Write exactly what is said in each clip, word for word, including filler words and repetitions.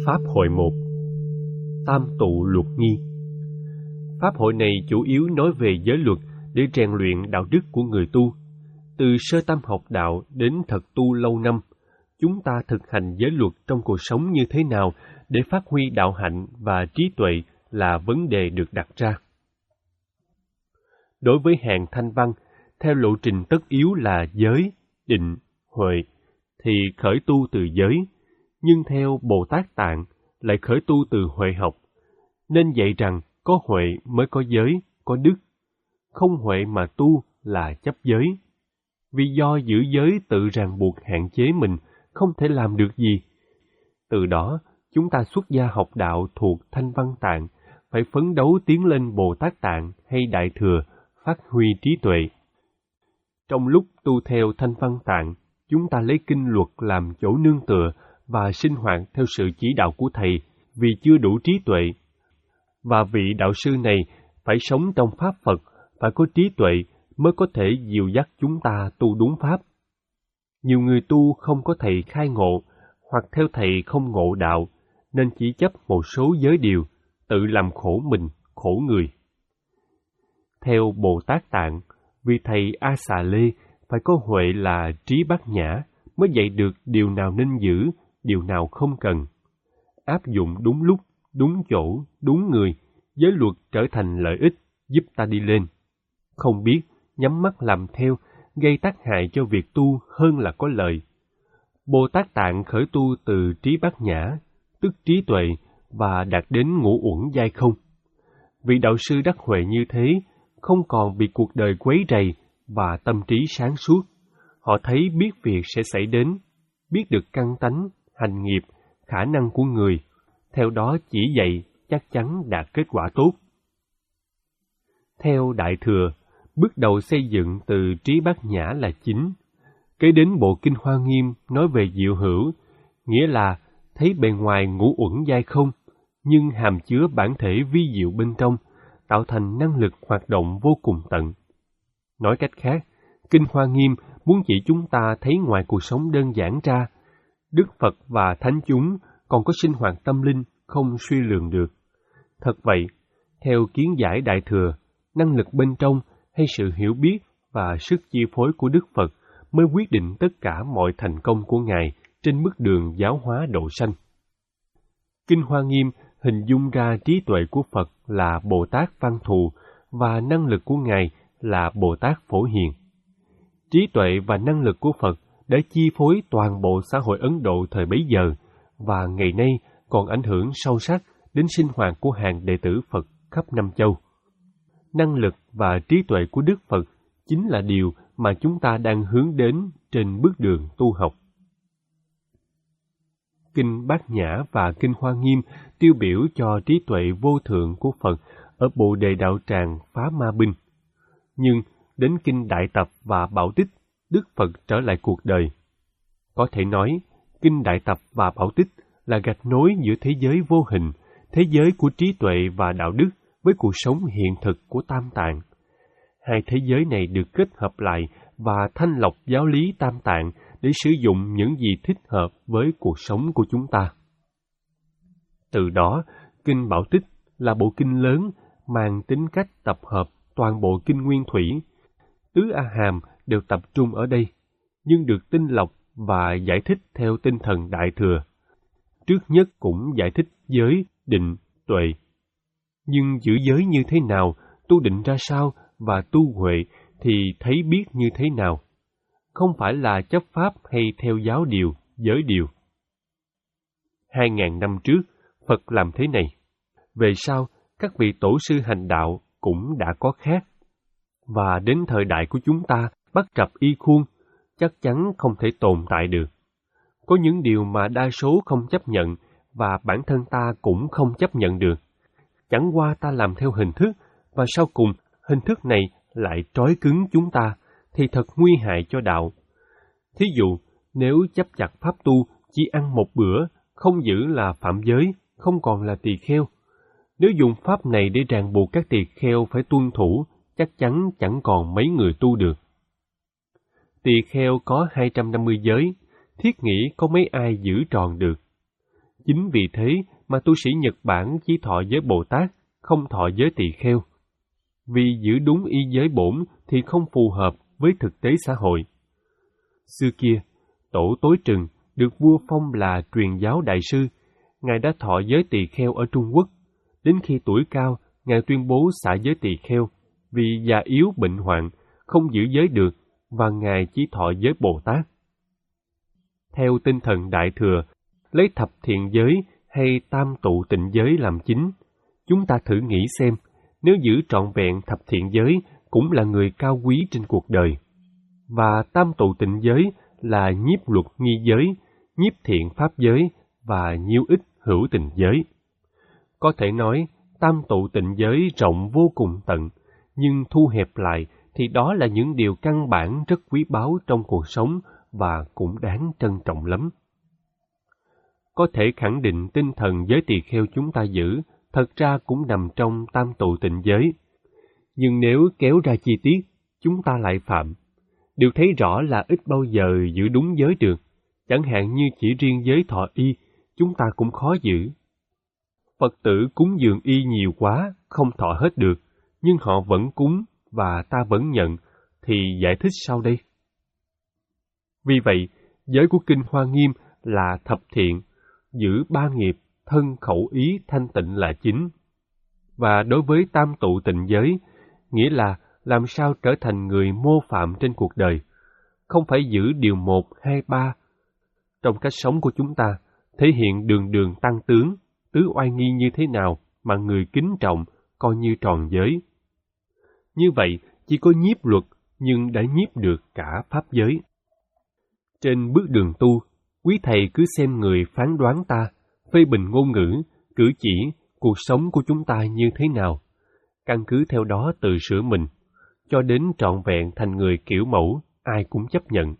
Pháp hội một. Tam tụ luật nghi. Pháp hội này chủ yếu nói về giới luật để rèn luyện đạo đức của người tu. Từ sơ tâm học đạo đến thật tu lâu năm, chúng ta thực hành giới luật trong cuộc sống như thế nào để phát huy đạo hạnh và trí tuệ là vấn đề được đặt ra. Đối với hàng thanh văn, theo lộ trình tất yếu là giới, định, huệ, thì khởi tu từ giới, nhưng theo Bồ Tát Tạng lại khởi tu từ huệ học, nên dạy rằng có huệ mới có giới, có đức. Không huệ mà tu là chấp giới. Vì do giữ giới tự ràng buộc hạn chế mình, không thể làm được gì. Từ đó, chúng ta xuất gia học đạo thuộc Thanh Văn Tạng, phải phấn đấu tiến lên Bồ Tát Tạng hay Đại Thừa, phát huy trí tuệ. Trong lúc tu theo Thanh Văn Tạng, chúng ta lấy kinh luật làm chỗ nương tựa và sinh hoạt theo sự chỉ đạo của Thầy vì chưa đủ trí tuệ. Và vị đạo sư này phải sống trong Pháp Phật, phải có trí tuệ mới có thể dìu dắt chúng ta tu đúng Pháp. Nhiều người tu không có Thầy khai ngộ, hoặc theo Thầy không ngộ đạo, nên chỉ chấp một số giới điều, tự làm khổ mình, khổ người. Theo Bồ Tát Tạng, vì Thầy A Xà Lê phải có huệ là trí bát nhã mới dạy được điều nào nên giữ, điều nào không cần. Áp dụng đúng lúc, đúng chỗ, đúng người, giới luật trở thành lợi ích, giúp ta đi lên. Không biết, nhắm mắt làm theo, gây tác hại cho việc tu hơn là có lợi. Bồ Tát Tạng khởi tu từ trí bát nhã, tức trí tuệ, và đạt đến ngũ uẩn giai không. Vị đạo sư đắc huệ như thế, không còn bị cuộc đời quấy rầy và tâm trí sáng suốt. Họ thấy biết việc sẽ xảy đến, biết được căn tánh, hành nghiệp, khả năng của người, theo đó chỉ dạy chắc chắn đạt kết quả tốt. Theo Đại Thừa, bước đầu xây dựng từ trí bát nhã là chính. Kế đến bộ Kinh Hoa Nghiêm nói về diệu hữu, nghĩa là thấy bề ngoài ngũ uẩn giai không, nhưng hàm chứa bản thể vi diệu bên trong, tạo thành năng lực hoạt động vô cùng tận. Nói cách khác, Kinh Hoa Nghiêm muốn chỉ chúng ta thấy ngoài cuộc sống đơn giản ra, Đức Phật và Thánh chúng còn có sinh hoạt tâm linh không suy lường được. Thật vậy, theo kiến giải Đại Thừa, năng lực bên trong hay sự hiểu biết và sức chi phối của Đức Phật mới quyết định tất cả mọi thành công của Ngài trên bước đường giáo hóa độ sanh. Kinh Hoa Nghiêm hình dung ra trí tuệ của Phật là Bồ Tát Văn Thù và năng lực của Ngài là Bồ Tát Phổ Hiền. Trí tuệ và năng lực của Phật đã chi phối toàn bộ xã hội Ấn Độ thời bấy giờ và ngày nay còn ảnh hưởng sâu sắc đến sinh hoạt của hàng đệ tử Phật khắp năm châu. Năng lực và trí tuệ của Đức Phật chính là điều mà chúng ta đang hướng đến trên bước đường tu học. Kinh Bát Nhã và Kinh Hoa Nghiêm tiêu biểu cho trí tuệ vô thượng của Phật ở Bồ Đề Đạo Tràng phá ma binh. Nhưng đến Kinh Đại Tập và Bảo Tích, Đức Phật trở lại cuộc đời. Có thể nói, Kinh Đại Tập và Bảo Tích là gạch nối giữa thế giới vô hình, thế giới của trí tuệ và đạo đức với cuộc sống hiện thực của Tam Tạng. Hai thế giới này được kết hợp lại và thanh lọc giáo lý Tam Tạng để sử dụng những gì thích hợp với cuộc sống của chúng ta. Từ đó, Kinh Bảo Tích là bộ kinh lớn mang tính cách tập hợp toàn bộ kinh nguyên thủy. Tứ A Hàm đều tập trung ở đây, nhưng được tinh lọc và giải thích theo tinh thần Đại Thừa. Trước nhất cũng giải thích giới, định, tuệ. Nhưng giữ giới như thế nào, tu định ra sao và tu huệ thì thấy biết như thế nào. Không phải là chấp pháp hay theo giáo điều, giới điều. Hai ngàn năm trước, Phật làm thế này. Về sau, các vị tổ sư hành đạo cũng đã có khác. Và đến thời đại của chúng ta bắt rập y khuôn, chắc chắn không thể tồn tại được. Có những điều mà đa số không chấp nhận và bản thân ta cũng không chấp nhận được. Chẳng qua ta làm theo hình thức và sau cùng hình thức này lại trói cứng chúng ta thì thật nguy hại cho đạo. Thí dụ, nếu chấp chặt pháp tu chỉ ăn một bữa, không giữ là phạm giới, không còn là tỳ kheo. Nếu dùng pháp này để ràng buộc các tỳ kheo phải tuân thủ, chắc chắn chẳng còn mấy người tu được. Tỳ kheo có hai trăm năm mươi giới, thiết nghĩ có mấy ai giữ tròn được. Chính vì thế mà tu sĩ Nhật Bản chỉ thọ giới Bồ Tát, không thọ giới tỳ kheo. Vì giữ đúng y giới bổn thì không phù hợp với thực tế xã hội. Xưa kia, Tổ Tối Trừng được vua phong là truyền giáo đại sư. Ngài đã thọ giới tỳ kheo ở Trung Quốc. Đến khi tuổi cao, Ngài tuyên bố xả giới tỳ kheo vì già yếu bệnh hoạn, không giữ giới được, và Ngài chỉ thọ giới Bồ Tát. Theo tinh thần Đại Thừa, lấy thập thiện giới hay tam tụ tịnh giới làm chính, chúng ta thử nghĩ xem, nếu giữ trọn vẹn thập thiện giới cũng là người cao quý trên cuộc đời. Và tam tụ tịnh giới là nhiếp luật nghi giới, nhiếp thiện pháp giới và nhiêu ích hữu tình giới. Có thể nói, tam tụ tịnh giới rộng vô cùng tận, nhưng thu hẹp lại thì đó là những điều căn bản rất quý báu trong cuộc sống và cũng đáng trân trọng lắm. Có thể khẳng định tinh thần giới tỳ kheo chúng ta giữ thật ra cũng nằm trong tam tụ tịnh giới. Nhưng nếu kéo ra chi tiết, chúng ta lại phạm. Điều thấy rõ là ít bao giờ giữ đúng giới được, chẳng hạn như chỉ riêng giới thọ y, chúng ta cũng khó giữ. Phật tử cúng dường y nhiều quá, không thọ hết được, nhưng họ vẫn cúng và ta vẫn nhận, thì giải thích sao đây? Vì vậy, giới của Kinh Hoa Nghiêm là thập thiện, giữ ba nghiệp, thân khẩu ý thanh tịnh là chính. Và đối với tam tụ tịnh giới, nghĩa là làm sao trở thành người mô phạm trên cuộc đời, không phải giữ điều một, hai, ba. Trong cách sống của chúng ta, thể hiện đường đường tăng tướng, tứ oai nghi như thế nào mà người kính trọng, coi như tròn giới. Như vậy, chỉ có nhiếp luật, nhưng đã nhiếp được cả pháp giới. Trên bước đường tu, quý thầy cứ xem người phán đoán ta, phê bình ngôn ngữ, cử chỉ, cuộc sống của chúng ta như thế nào. Căn cứ theo đó tự sửa mình, cho đến trọn vẹn thành người kiểu mẫu, ai cũng chấp nhận.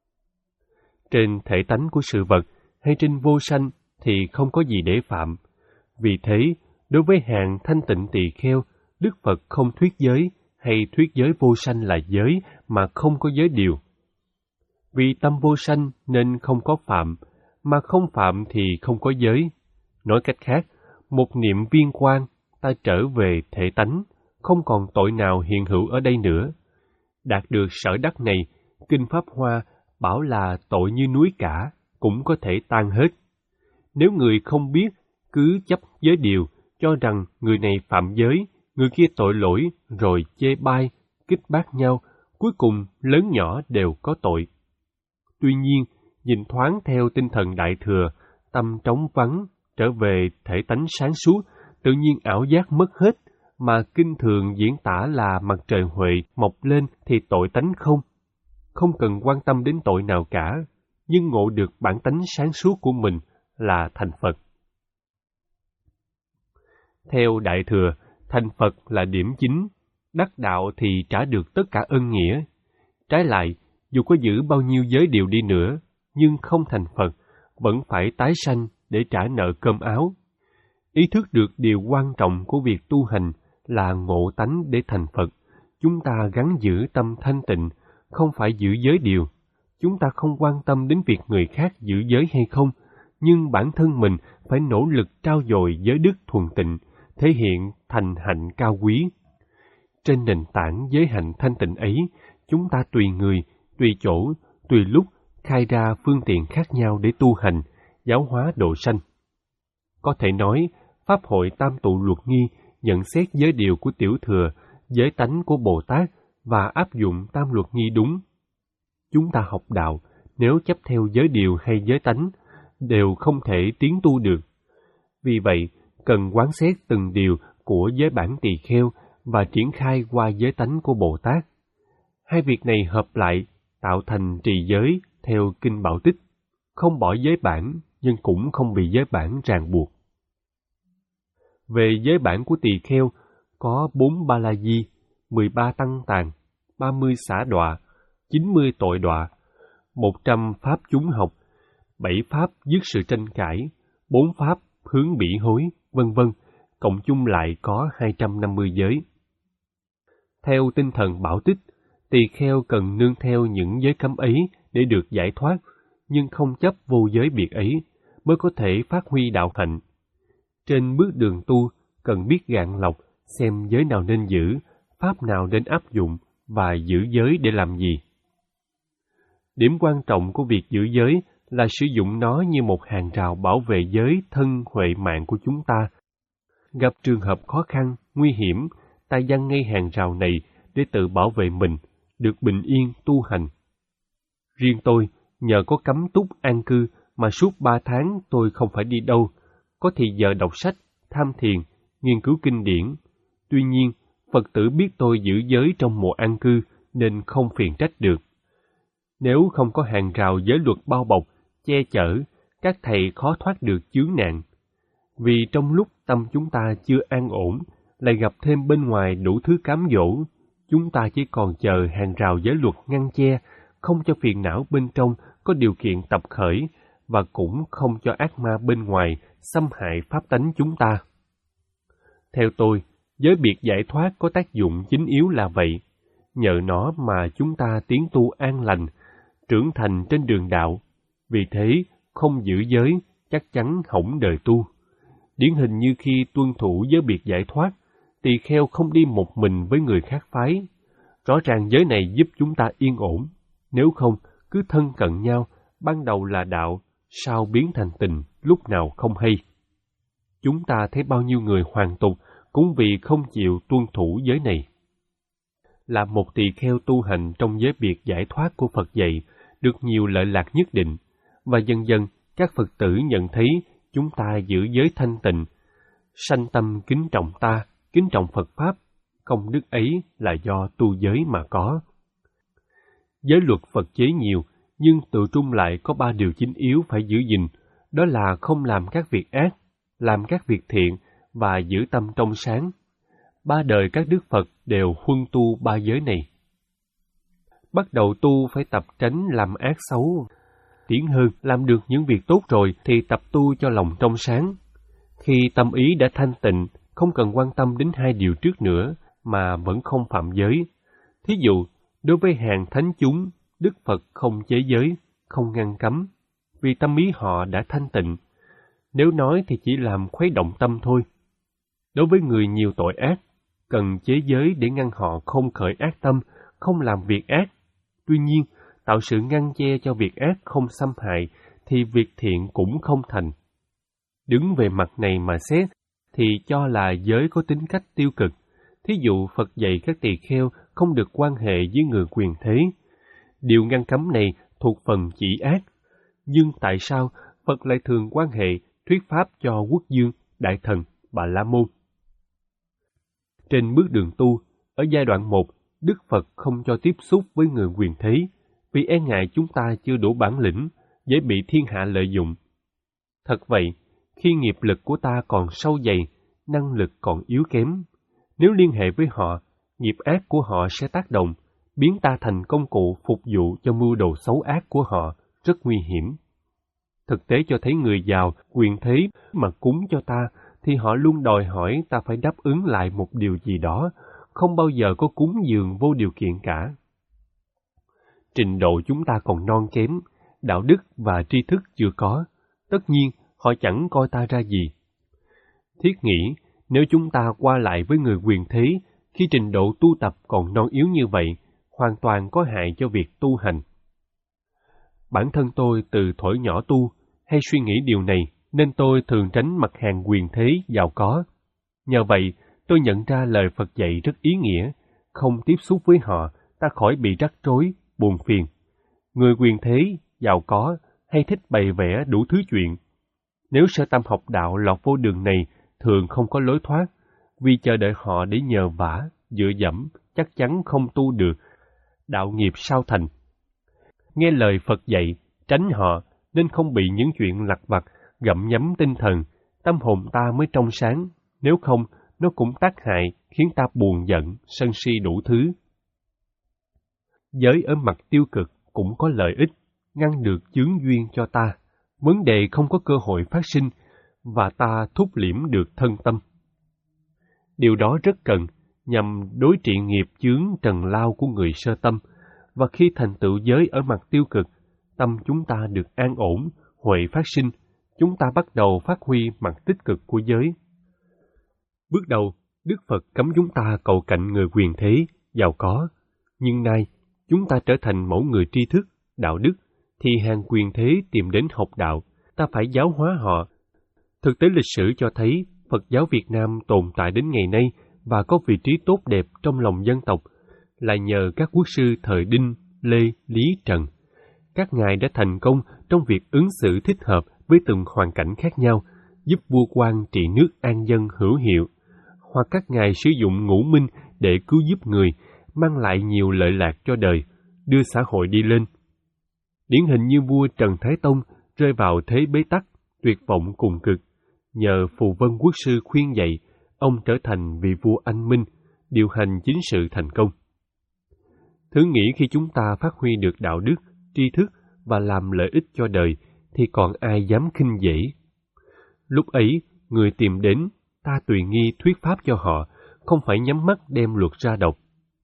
Trên thể tánh của sự vật hay trên vô sanh thì không có gì để phạm. Vì thế, đối với hàng thanh tịnh tỳ kheo, Đức Phật không thuyết giới hay thuyết giới vô sanh là giới mà không có giới điều. Vì tâm vô sanh nên không có phạm, mà không phạm thì không có giới. Nói cách khác, một niệm viên quang, ta trở về thể tánh, không còn tội nào hiện hữu ở đây nữa. Đạt được sở đắc này, Kinh Pháp Hoa bảo là tội như núi cả, cũng có thể tan hết. Nếu người không biết, cứ chấp giới điều, cho rằng người này phạm giới, người kia tội lỗi, rồi chê bai, kích bác nhau, cuối cùng lớn nhỏ đều có tội. Tuy nhiên, nhìn thoáng theo tinh thần Đại Thừa, tâm trống vắng, trở về thể tánh sáng suốt, tự nhiên ảo giác mất hết, mà kinh thường diễn tả là mặt trời huệ mọc lên thì tội tánh không. Không cần quan tâm đến tội nào cả, nhưng ngộ được bản tánh sáng suốt của mình là thành Phật. Theo Đại Thừa, thành Phật là điểm chính, đắc đạo thì trả được tất cả ân nghĩa. Trái lại, dù có giữ bao nhiêu giới điều đi nữa, nhưng không thành Phật, vẫn phải tái sanh để trả nợ cơm áo. Ý thức được điều quan trọng của việc tu hành là ngộ tánh để thành Phật. Chúng ta gắng giữ tâm thanh tịnh, không phải giữ giới điều. Chúng ta không quan tâm đến việc người khác giữ giới hay không, nhưng bản thân mình phải nỗ lực trau dồi giới đức thuần tịnh, thể hiện thành hạnh cao quý. Trên nền tảng giới hạnh thanh tịnh ấy, chúng ta tùy người, tùy chỗ, tùy lúc khai ra phương tiện khác nhau để tu hành, giáo hóa độ sanh. Có thể nói, Pháp hội Tam Tụ Luật Nghi nhận xét giới điều của Tiểu Thừa, giới tánh của Bồ Tát và áp dụng Tam Luật Nghi đúng. Chúng ta học đạo, nếu chấp theo giới điều hay giới tánh, đều không thể tiến tu được. Vì vậy, cần quán xét từng điều của giới bản tỳ kheo và triển khai qua giới tánh của Bồ Tát. Hai việc này hợp lại, tạo thành trì giới theo Kinh Bảo Tích, không bỏ giới bản, nhưng cũng không bị giới bản ràng buộc. Về giới bản của tỳ kheo, có bốn ba la di, mười ba tăng tàn, ba mươi xả đọa, chín mươi tội đọa, một trăm pháp chúng học, bảy pháp dứt sự tranh cãi, bốn pháp hướng bỉ hối, vân vân, cộng chung lại có hai trăm năm mươi giới. Theo tinh thần Bảo Tích, tỳ kheo cần nương theo những giới cấm ấy để được giải thoát, nhưng không chấp vô giới biệt ấy, mới có thể phát huy đạo hạnh. Trên bước đường tu, cần biết gạn lọc, xem giới nào nên giữ, pháp nào nên áp dụng, và giữ giới để làm gì. Điểm quan trọng của việc giữ giới là sử dụng nó như một hàng rào bảo vệ giới thân huệ mạng của chúng ta. Gặp trường hợp khó khăn, nguy hiểm, ta giăng ngay hàng rào này để tự bảo vệ mình, được bình yên tu hành. Riêng tôi, nhờ có cấm túc an cư mà suốt ba tháng tôi không phải đi đâu, có thì giờ đọc sách, tham thiền, nghiên cứu kinh điển. Tuy nhiên, Phật tử biết tôi giữ giới trong mùa an cư nên không phiền trách được. Nếu không có hàng rào giới luật bao bọc, che chở, các thầy khó thoát được chướng nạn. Vì trong lúc tâm chúng ta chưa an ổn, lại gặp thêm bên ngoài đủ thứ cám dỗ, chúng ta chỉ còn chờ hàng rào giới luật ngăn che, không cho phiền não bên trong có điều kiện tập khởi, và cũng không cho ác ma bên ngoài xâm hại pháp tánh chúng ta. Theo tôi, giới biệt giải thoát có tác dụng chính yếu là vậy. Nhờ nó mà chúng ta tiến tu an lành, trưởng thành trên đường đạo. Vì thế, không giữ giới, chắc chắn hỏng đời tu. Điển hình như khi tuân thủ giới biệt giải thoát, tỳ kheo không đi một mình với người khác phái. Rõ ràng giới này giúp chúng ta yên ổn. Nếu không, cứ thân cận nhau, ban đầu là đạo, sau biến thành tình, lúc nào không hay. Chúng ta thấy bao nhiêu người hoàn tục cũng vì không chịu tuân thủ giới này. Là một tỳ kheo tu hành trong giới biệt giải thoát của Phật dạy, được nhiều lợi lạc nhất định, và dần dần các Phật tử nhận thấy chúng ta giữ giới thanh tịnh, sanh tâm kính trọng ta, kính trọng Phật Pháp, công đức ấy là do tu giới mà có. Giới luật Phật chế nhiều, nhưng tự trung lại có ba điều chính yếu phải giữ gìn, đó là không làm các việc ác, làm các việc thiện và giữ tâm trong sáng. Ba đời các đức Phật đều huân tu ba giới này. Bắt đầu tu phải tập tránh làm ác xấu. Tiến hơn, làm được những việc tốt rồi thì tập tu cho lòng trong sáng. Khi tâm ý đã thanh tịnh, không cần quan tâm đến hai điều trước nữa mà vẫn không phạm giới. Thí dụ, đối với hàng thánh chúng, Đức Phật không chế giới, không ngăn cấm, vì tâm ý họ đã thanh tịnh. Nếu nói thì chỉ làm khuấy động tâm thôi. Đối với người nhiều tội ác, cần chế giới để ngăn họ không khởi ác tâm, không làm việc ác. Tuy nhiên, tạo sự ngăn che cho việc ác không xâm hại, thì việc thiện cũng không thành. Đứng về mặt này mà xét, thì cho là giới có tính cách tiêu cực. Thí dụ Phật dạy các tỳ kheo không được quan hệ với người quyền thế. Điều ngăn cấm này thuộc phần chỉ ác. Nhưng tại sao Phật lại thường quan hệ thuyết pháp cho quốc dương, đại thần, bà la môn? Trên bước đường tu, ở giai đoạn một, Đức Phật không cho tiếp xúc với người quyền thế, vì e ngại chúng ta chưa đủ bản lĩnh, dễ bị thiên hạ lợi dụng. Thật vậy, khi nghiệp lực của ta còn sâu dày, năng lực còn yếu kém, nếu liên hệ với họ, nghiệp ác của họ sẽ tác động, biến ta thành công cụ phục vụ cho mưu đồ xấu ác của họ, rất nguy hiểm. Thực tế cho thấy người giàu, quyền thế mà cúng cho ta, thì họ luôn đòi hỏi ta phải đáp ứng lại một điều gì đó, không bao giờ có cúng dường vô điều kiện cả. Trình độ chúng ta còn non kém, đạo đức và tri thức chưa có, tất nhiên họ chẳng coi ta ra gì. Thiết nghĩ, nếu chúng ta qua lại với người quyền thế, khi trình độ tu tập còn non yếu như vậy, hoàn toàn có hại cho việc tu hành. Bản thân tôi từ thuở nhỏ tu, hay suy nghĩ điều này, nên tôi thường tránh mặt hàng quyền thế giàu có. Nhờ vậy, tôi nhận ra lời Phật dạy rất ý nghĩa, không tiếp xúc với họ, ta khỏi bị rắc rối, buồn phiền. Người quyền thế, giàu có, hay thích bày vẽ đủ thứ chuyện. Nếu sơ tâm học đạo lọt vô đường này, thường không có lối thoát, vì chờ đợi họ để nhờ vả, dựa dẫm, chắc chắn không tu được, đạo nghiệp sao thành. Nghe lời Phật dạy, tránh họ, nên không bị những chuyện lặt vặt, gặm nhấm tinh thần, tâm hồn ta mới trong sáng, nếu không, nó cũng tác hại, khiến ta buồn giận, sân si đủ thứ. Giới ở mặt tiêu cực cũng có lợi ích, ngăn được chướng duyên cho ta, vấn đề không có cơ hội phát sinh, và ta thúc liễm được thân tâm. Điều đó rất cần, nhằm đối trị nghiệp chướng trần lao của người sơ tâm, và khi thành tựu giới ở mặt tiêu cực, tâm chúng ta được an ổn, huệ phát sinh, chúng ta bắt đầu phát huy mặt tích cực của giới. Bước đầu, Đức Phật cấm chúng ta cầu cạnh người quyền thế, giàu có. Nhưng nay, chúng ta trở thành mẫu người tri thức, đạo đức, thì hàng quyền thế tìm đến học đạo, ta phải giáo hóa họ. Thực tế lịch sử cho thấy Phật giáo Việt Nam tồn tại đến ngày nay và có vị trí tốt đẹp trong lòng dân tộc là nhờ các quốc sư thời Đinh, Lê, Lý, Trần. Các ngài đã thành công trong việc ứng xử thích hợp với từng hoàn cảnh khác nhau, giúp vua quan trị nước an dân hữu hiệu, hoặc các ngài sử dụng ngũ minh để cứu giúp người, mang lại nhiều lợi lạc cho đời, đưa xã hội đi lên. Điển hình như vua Trần Thái Tông rơi vào thế bế tắc, tuyệt vọng cùng cực. Nhờ Phù Vân Quốc sư khuyên dạy, ông trở thành vị vua anh minh, điều hành chính sự thành công. Thử nghĩ khi chúng ta phát huy được đạo đức, tri thức và làm lợi ích cho đời, thì còn ai dám khinh dễ. Lúc ấy, người tìm đến, ta tùy nghi thuyết pháp cho họ, không phải nhắm mắt đem luật ra đọc.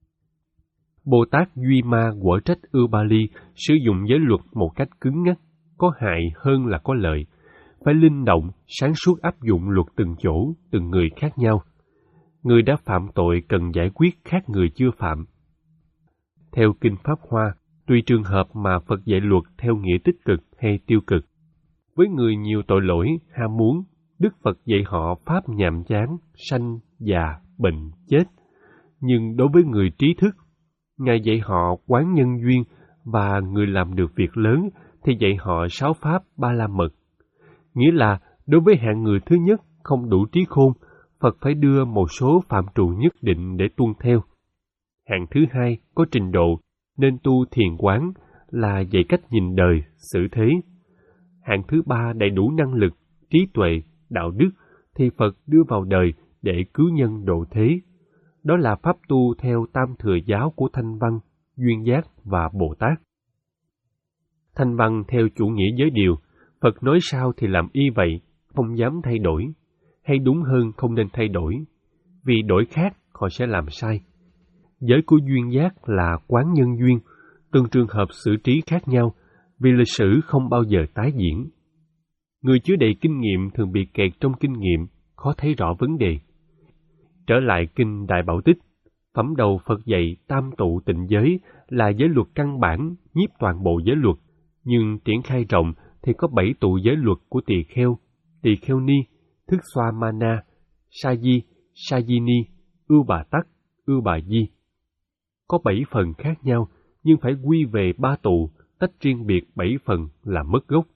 Bồ Tát Duy Ma quở trách Ưu Ba Ly sử dụng giới luật một cách cứng ngắc, có hại hơn là có lợi. Phải linh động, sáng suốt áp dụng luật từng chỗ, từng người khác nhau. Người đã phạm tội cần giải quyết khác người chưa phạm. Theo Kinh Pháp Hoa, tùy trường hợp mà Phật dạy luật theo nghĩa tích cực hay tiêu cực. Với người nhiều tội lỗi, ham muốn, Đức Phật dạy họ pháp nhàm chán, sanh, già, bệnh, chết. Nhưng đối với người trí thức, Ngài dạy họ quán nhân duyên, và người làm được việc lớn thì dạy họ sáu pháp ba la mật. Nghĩa là, đối với hạng người thứ nhất không đủ trí khôn, Phật phải đưa một số phạm trù nhất định để tuân theo. Hạng thứ hai có trình độ, nên tu thiền quán, là dạy cách nhìn đời, xử thế. Hạng thứ ba đầy đủ năng lực, trí tuệ, đạo đức, thì Phật đưa vào đời để cứu nhân độ thế. Đó là pháp tu theo tam thừa giáo của Thanh Văn, Duyên Giác và Bồ Tát. Thanh Văn theo chủ nghĩa giới điều, Phật nói sao thì làm y vậy, không dám thay đổi, hay đúng hơn không nên thay đổi, vì đổi khác họ sẽ làm sai. Giới của Duyên Giác là quán nhân duyên, từng trường hợp xử trí khác nhau, vì lịch sử không bao giờ tái diễn. Người chứa đầy kinh nghiệm thường bị kẹt trong kinh nghiệm, khó thấy rõ vấn đề. Trở lại Kinh Đại Bảo Tích, phẩm đầu Phật dạy tam tụ tịnh giới là giới luật căn bản, nhiếp toàn bộ giới luật, nhưng triển khai rộng thì có bảy tụ giới luật của tỳ kheo, tỳ kheo ni, thức xoa mana, sa di, sa di ni, ưu bà tắc, ưu bà di. Có bảy phần khác nhau, nhưng phải quy về ba tụ, tách riêng biệt bảy phần là mất gốc.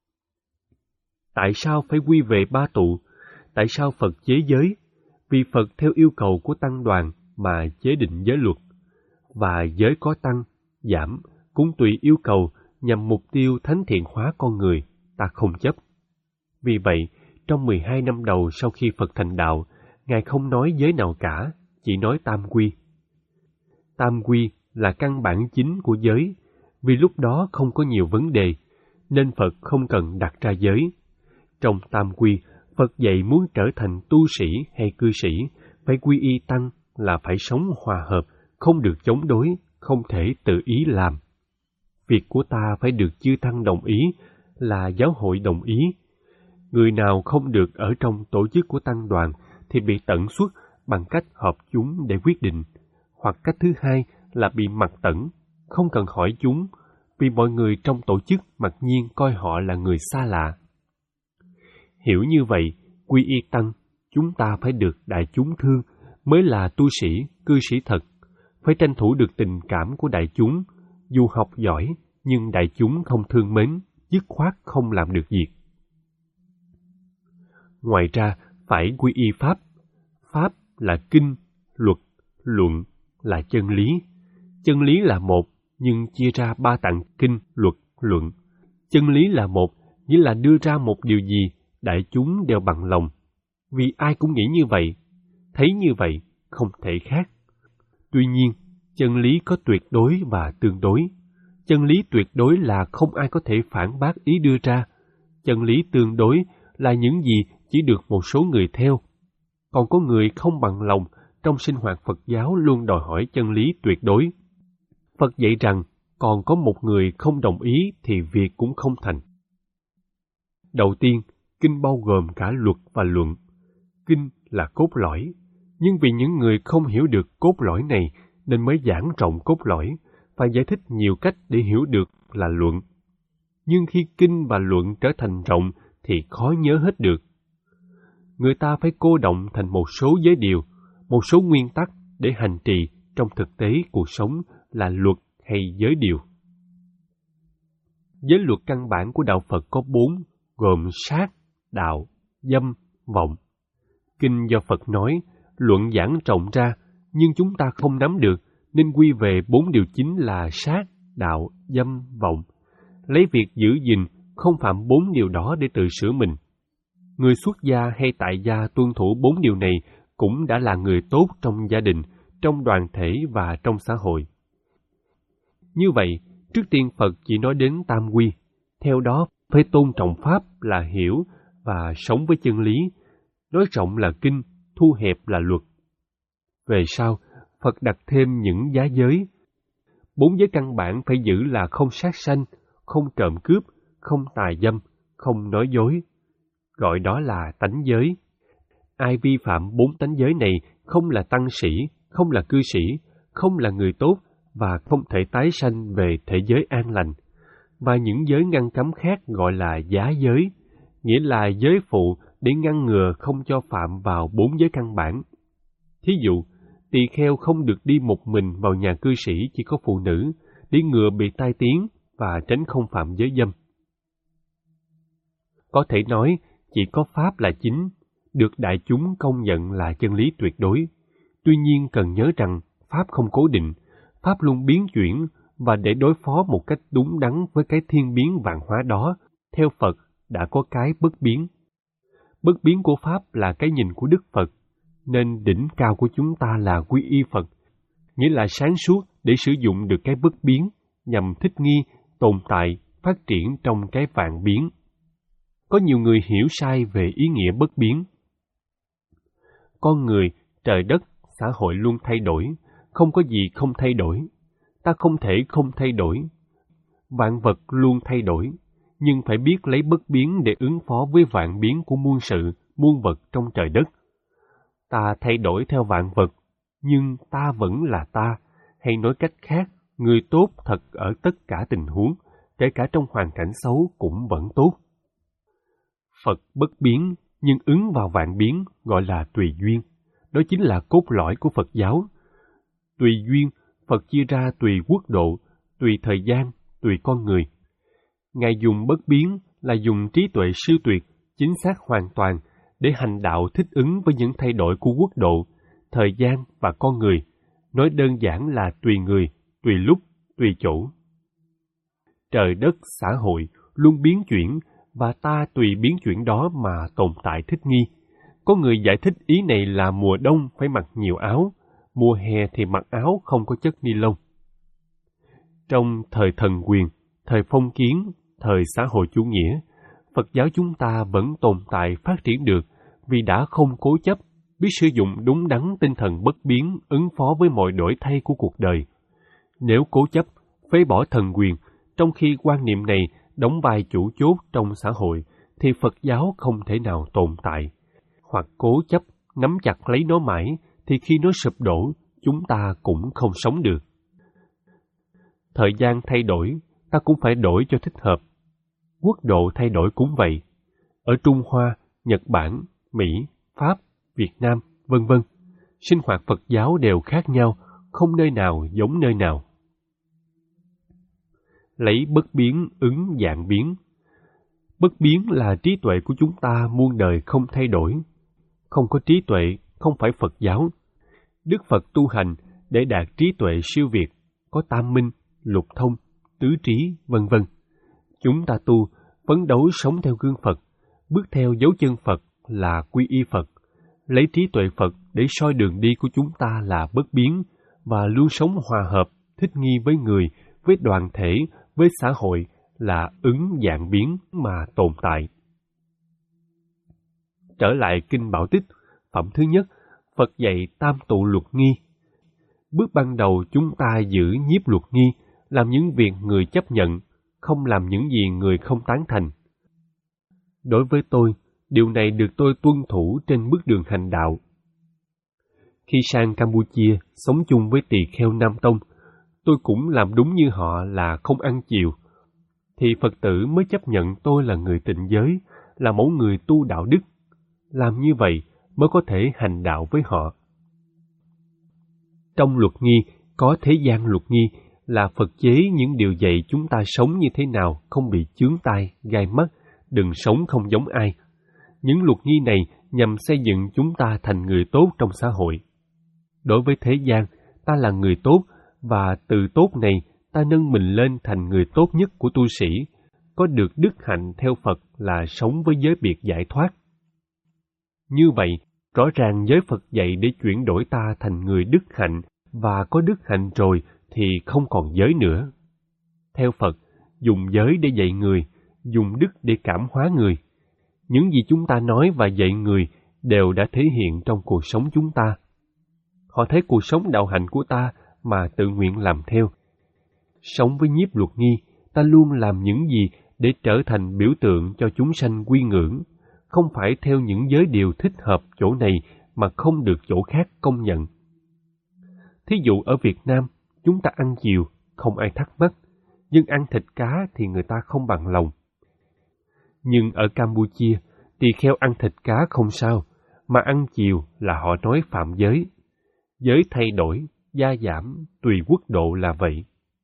Tại sao phải quy về ba tụ? Tại sao Phật chế giới? Vì Phật theo yêu cầu của tăng đoàn mà chế định giới luật, và giới có tăng, giảm cũng tùy yêu cầu nhằm mục tiêu thánh thiện hóa con người, ta không chấp. Vì vậy, trong mười hai năm đầu sau khi Phật thành đạo, Ngài không nói giới nào cả, chỉ nói tam quy. Tam quy là căn bản chính của giới, vì lúc đó không có nhiều vấn đề, nên Phật không cần đặt ra giới. Trong tam quy, Phật dạy muốn trở thành tu sĩ hay cư sĩ, phải quy y tăng là phải sống hòa hợp, không được chống đối, không thể tự ý làm. Việc của ta phải được chư tăng đồng ý, là giáo hội đồng ý. Người nào không được ở trong tổ chức của tăng đoàn thì bị tận xuất bằng cách họp chúng để quyết định, hoặc cách thứ hai là bị mặc tẩn, không cần hỏi chúng, vì mọi người trong tổ chức mặc nhiên coi họ là người xa lạ. Hiểu như vậy, quy y tăng, chúng ta phải được đại chúng thương mới là tu sĩ, cư sĩ thật, phải tranh thủ được tình cảm của đại chúng, dù học giỏi nhưng đại chúng không thương mến, dứt khoát không làm được việc. Ngoài ra, phải quy y pháp. Pháp là kinh, luật, luận là chân lý. Chân lý là một, nhưng chia ra ba tạng kinh, luật, luận. Chân lý là một, nghĩa là đưa ra một điều gì, đại chúng đều bằng lòng. Vì ai cũng nghĩ như vậy, thấy như vậy, không thể khác. Tuy nhiên, chân lý có tuyệt đối và tương đối. Chân lý tuyệt đối là không ai có thể phản bác ý đưa ra. Chân lý tương đối là những gì chỉ được một số người theo. Còn có người không bằng lòng trong sinh hoạt Phật giáo luôn đòi hỏi chân lý tuyệt đối. Phật dạy rằng còn có một người không đồng ý thì việc cũng không thành. Đầu tiên, kinh bao gồm cả luật và luận. Kinh là cốt lõi, nhưng vì những người không hiểu được cốt lõi này nên mới giảng rộng cốt lõi, và giải thích nhiều cách để hiểu được là luận. Nhưng khi kinh và luận trở thành rộng thì khó nhớ hết được. Người ta phải cô đọng thành một số giới điều, một số nguyên tắc để hành trì trong thực tế cuộc sống là luật hay giới điều. Giới luật căn bản của đạo Phật có bốn, gồm sát, đạo, dâm, vọng. Kinh do Phật nói, luận giảng rộng ra, nhưng chúng ta không nắm được, nên quy về bốn điều chính là sát, đạo, dâm, vọng. Lấy việc giữ gìn, không phạm bốn điều đó để tự sửa mình. Người xuất gia hay tại gia tuân thủ bốn điều này cũng đã là người tốt trong gia đình, trong đoàn thể và trong xã hội. Như vậy, trước tiên Phật chỉ nói đến tam quy, theo đó phải tôn trọng Pháp là hiểu và sống với chân lý, nói rộng là kinh, thu hẹp là luật. Về sau, Phật đặt thêm những giá giới. Bốn giới căn bản phải giữ là không sát sanh, không trộm cướp, không tà dâm, không nói dối. Gọi đó là tánh giới. Ai vi phạm bốn tánh giới này không là tăng sĩ, không là cư sĩ, không là người tốt và không thể tái sanh về thể giới an lành. Và những giới ngăn cấm khác gọi là giá giới, nghĩa là giới phụ để ngăn ngừa không cho phạm vào bốn giới căn bản. Thí dụ, tỳ kheo không được đi một mình vào nhà cư sĩ chỉ có phụ nữ, để ngừa bị tai tiếng và tránh không phạm giới dâm. Có thể nói, chỉ có Pháp là chính, được đại chúng công nhận là chân lý tuyệt đối. Tuy nhiên cần nhớ rằng Pháp không cố định, Pháp luôn biến chuyển, và để đối phó một cách đúng đắn với cái thiên biến vạn hóa đó, theo Phật đã có cái bất biến. Bất biến của Pháp là cái nhìn của Đức Phật, nên đỉnh cao của chúng ta là quy y Phật, nghĩa là sáng suốt để sử dụng được cái bất biến, nhằm thích nghi, tồn tại, phát triển trong cái vạn biến. Có nhiều người hiểu sai về ý nghĩa bất biến. Con người, trời đất, xã hội luôn thay đổi, không có gì không thay đổi. Ta không thể không thay đổi. Vạn vật luôn thay đổi, nhưng phải biết lấy bất biến để ứng phó với vạn biến của muôn sự, muôn vật trong trời đất. Ta thay đổi theo vạn vật, nhưng ta vẫn là ta, hay nói cách khác, người tốt thật ở tất cả tình huống, kể cả trong hoàn cảnh xấu cũng vẫn tốt. Phật bất biến, nhưng ứng vào vạn biến, gọi là tùy duyên. Đó chính là cốt lõi của Phật giáo. Tùy duyên, Phật chia ra tùy quốc độ, tùy thời gian, tùy con người. Ngài dùng bất biến là dùng trí tuệ siêu tuyệt, chính xác hoàn toàn, để hành đạo thích ứng với những thay đổi của quốc độ, thời gian và con người. Nói đơn giản là tùy người, tùy lúc, tùy chỗ. Trời đất, xã hội luôn biến chuyển, và ta tùy biến chuyển đó mà tồn tại thích nghi. Có người giải thích ý này là mùa đông phải mặc nhiều áo, mùa hè thì mặc áo không có chất ni lông. Trong thời thần quyền, thời phong kiến, thời xã hội chủ nghĩa, Phật giáo chúng ta vẫn tồn tại phát triển được vì đã không cố chấp, biết sử dụng đúng đắn tinh thần bất biến ứng phó với mọi đổi thay của cuộc đời. Nếu cố chấp, phế bỏ thần quyền, trong khi quan niệm này đóng vai chủ chốt trong xã hội, thì Phật giáo không thể nào tồn tại. Hoặc cố chấp, nắm chặt lấy nó mãi, thì khi nó sụp đổ, chúng ta cũng không sống được. Thời gian thay đổi, ta cũng phải đổi cho thích hợp. Quốc độ thay đổi cũng vậy. Ở Trung Hoa, Nhật Bản, Mỹ, Pháp, Việt Nam, vân vân, sinh hoạt Phật giáo đều khác nhau, không nơi nào giống nơi nào. Lấy bất biến ứng vạn biến. Bất biến là trí tuệ của chúng ta muôn đời không thay đổi. Không có trí tuệ, không phải Phật giáo. Đức Phật tu hành để đạt trí tuệ siêu việt, có tam minh, lục thông, tứ trí, vân vân. Chúng ta tu, phấn đấu sống theo gương Phật, bước theo dấu chân Phật là quy y Phật, lấy trí tuệ Phật để soi đường đi của chúng ta là bất biến, và luôn sống hòa hợp, thích nghi với người, với đoàn thể, với xã hội là ứng vạn biến mà tồn tại. Trở lại Kinh Bảo Tích, phẩm thứ nhất, Phật dạy tam tụ luật nghi. Bước ban đầu chúng ta giữ nhiếp luật nghi, làm những việc người chấp nhận, không làm những gì người không tán thành. Đối với tôi, Điều này được tôi tuân thủ trên bước đường hành đạo. Khi sang Campuchia sống chung với tỳ kheo Nam Tông, tôi cũng làm đúng như họ là không ăn chiều, thì Phật tử mới chấp nhận tôi là người tịnh giới, là mẫu người tu đạo đức. Làm như vậy mới có thể hành đạo với họ. Trong luật nghi có thế gian luật nghi là Phật chế những điều dạy chúng ta sống như thế nào không bị chướng tai, gai mắt, đừng sống không giống ai. Những luật nghi này nhằm xây dựng chúng ta thành người tốt trong xã hội. Đối với thế gian, ta là người tốt, và từ tốt này ta nâng mình lên thành người tốt nhất của tu sĩ, có được đức hạnh theo Phật là sống với giới biệt giải thoát. Như vậy, rõ ràng giới Phật dạy để chuyển đổi ta thành người đức hạnh, và có đức hạnh rồi thì không còn giới nữa. Theo Phật, dùng giới để dạy người, dùng đức để cảm hóa người. Những gì chúng ta nói và dạy người đều đã thể hiện trong cuộc sống chúng ta. Họ thấy cuộc sống đạo hạnh của ta mà tự nguyện làm theo. Sống với nhiếp luật nghi, ta luôn làm những gì để trở thành biểu tượng cho chúng sanh quy ngưỡng, không phải theo những giới điều thích hợp chỗ này mà không được chỗ khác công nhận. Thí dụ ở Việt Nam, chúng ta ăn chiều, không ai thắc mắc, nhưng ăn thịt cá thì người ta không bằng lòng. Nhưng ở Campuchia, tỳ kheo ăn thịt cá không sao, mà ăn chiều là họ nói phạm giới. Giới thay đổi, gia giảm, tùy quốc độ là vậy.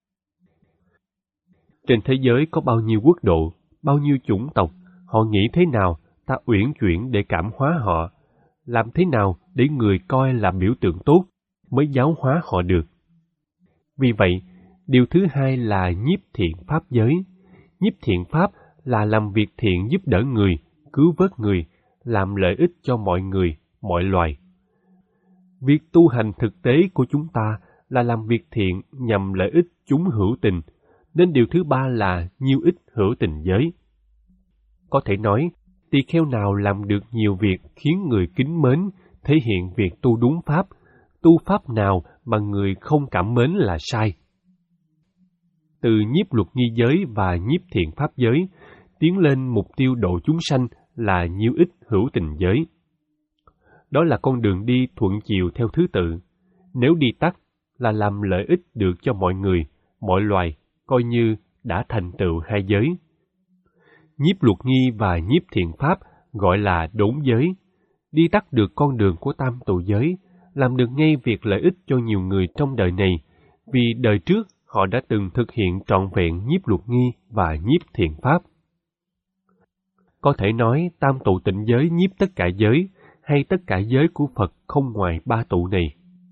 Trên thế giới có bao nhiêu quốc độ, bao nhiêu chủng tộc, họ nghĩ thế nào, ta uyển chuyển để cảm hóa họ, làm thế nào để người coi là biểu tượng tốt, mới giáo hóa họ được. Vì vậy, điều thứ hai là nhiếp thiện pháp giới. Nhiếp thiện pháp là làm việc thiện giúp đỡ người, cứu vớt người, làm lợi ích cho mọi người, mọi loài. Việc tu hành thực tế của chúng ta là làm việc thiện nhằm lợi ích chúng hữu tình, nên điều thứ ba là nhiêu ích hữu tình giới. Có thể nói, tỳ kheo nào làm được nhiều việc khiến người kính mến, thể hiện việc tu đúng pháp, tu pháp nào mà người không cảm mến là sai. Từ nhiếp luật nghi giới và nhiếp thiện pháp giới, tiến lên mục tiêu độ chúng sanh là nhiêu ích hữu tình giới. Đó là con đường đi thuận chiều theo thứ tự. Nếu đi tắt là làm lợi ích được cho mọi người, mọi loài, coi như đã thành tựu hai giới. Nhiếp luật nghi và nhiếp thiện pháp gọi là đốn giới. Đi tắt được con đường của tam tụ giới, làm được ngay việc lợi ích cho nhiều người trong đời này, vì đời trước họ đã từng thực hiện trọn vẹn nhiếp luật nghi và nhiếp thiện pháp. Có thể nói tam tụ tịnh giới nhiếp tất cả giới, hay tất cả giới của Phật không ngoài ba tụ này.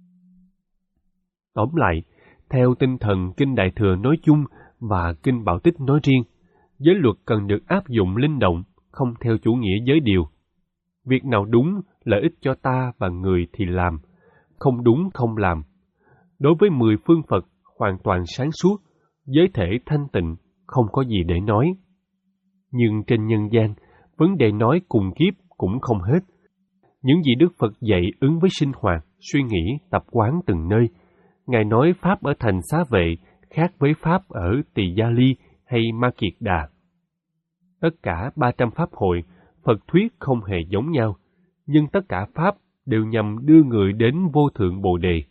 Tóm lại, theo tinh thần Kinh Đại Thừa nói chung và Kinh Bảo Tích nói riêng, giới luật cần được áp dụng linh động, không theo chủ nghĩa giới điều. Việc nào đúng, lợi ích cho ta và người thì làm, không đúng không làm. Đối với mười phương Phật hoàn toàn sáng suốt, giới thể thanh tịnh, không có gì để nói. Nhưng trên nhân gian, vấn đề nói cùng kiếp cũng không hết. Những gì Đức Phật dạy ứng với sinh hoạt, suy nghĩ, tập quán từng nơi. Ngài nói Pháp ở thành Xá Vệ khác với Pháp ở Tỳ Gia Ly hay Ma Kiệt Đà. Tất cả ba trăm Pháp hội, Phật thuyết không hề giống nhau, nhưng tất cả Pháp đều nhằm đưa người đến vô thượng Bồ Đề.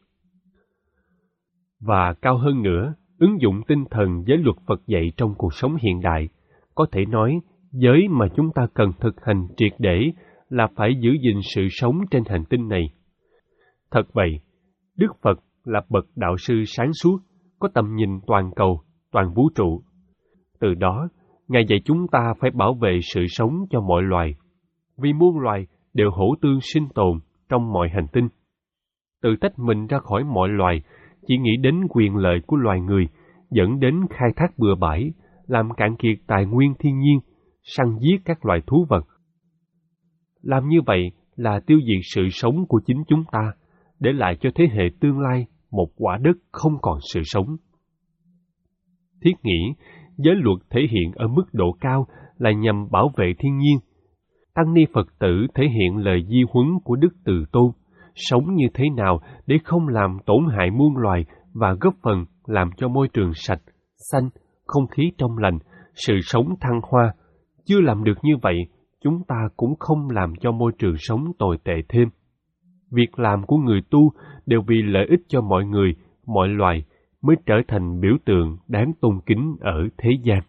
Và cao hơn nữa, ứng dụng tinh thần giới luật Phật dạy trong cuộc sống hiện đại, có thể nói giới mà chúng ta cần thực hành triệt để là phải giữ gìn sự sống trên hành tinh này. Thật vậy, Đức Phật là bậc đạo sư sáng suốt, có tầm nhìn toàn cầu, toàn vũ trụ. Từ đó, Ngài dạy chúng ta phải bảo vệ sự sống cho mọi loài, vì muôn loài đều hỗ tương sinh tồn trong mọi hành tinh. Tự tách mình ra khỏi mọi loài, chỉ nghĩ đến quyền lợi của loài người, dẫn đến khai thác bừa bãi, làm cạn kiệt tài nguyên thiên nhiên, săn giết các loài thú vật. Làm như vậy là tiêu diệt sự sống của chính chúng ta, để lại cho thế hệ tương lai một quả đất không còn sự sống. Thiết nghĩ, giới luật thể hiện ở mức độ cao là nhằm bảo vệ thiên nhiên. Tăng ni Phật tử thể hiện lời di huấn của Đức Từ Tôn, sống như thế nào để không làm tổn hại muôn loài và góp phần làm cho môi trường sạch, xanh, không khí trong lành, sự sống thăng hoa. Chưa làm được như vậy chúng ta cũng không làm cho môi trường sống tồi tệ thêm. Việc làm của người tu đều vì lợi ích cho mọi người, mọi loài mới trở thành biểu tượng đáng tôn kính ở thế gian.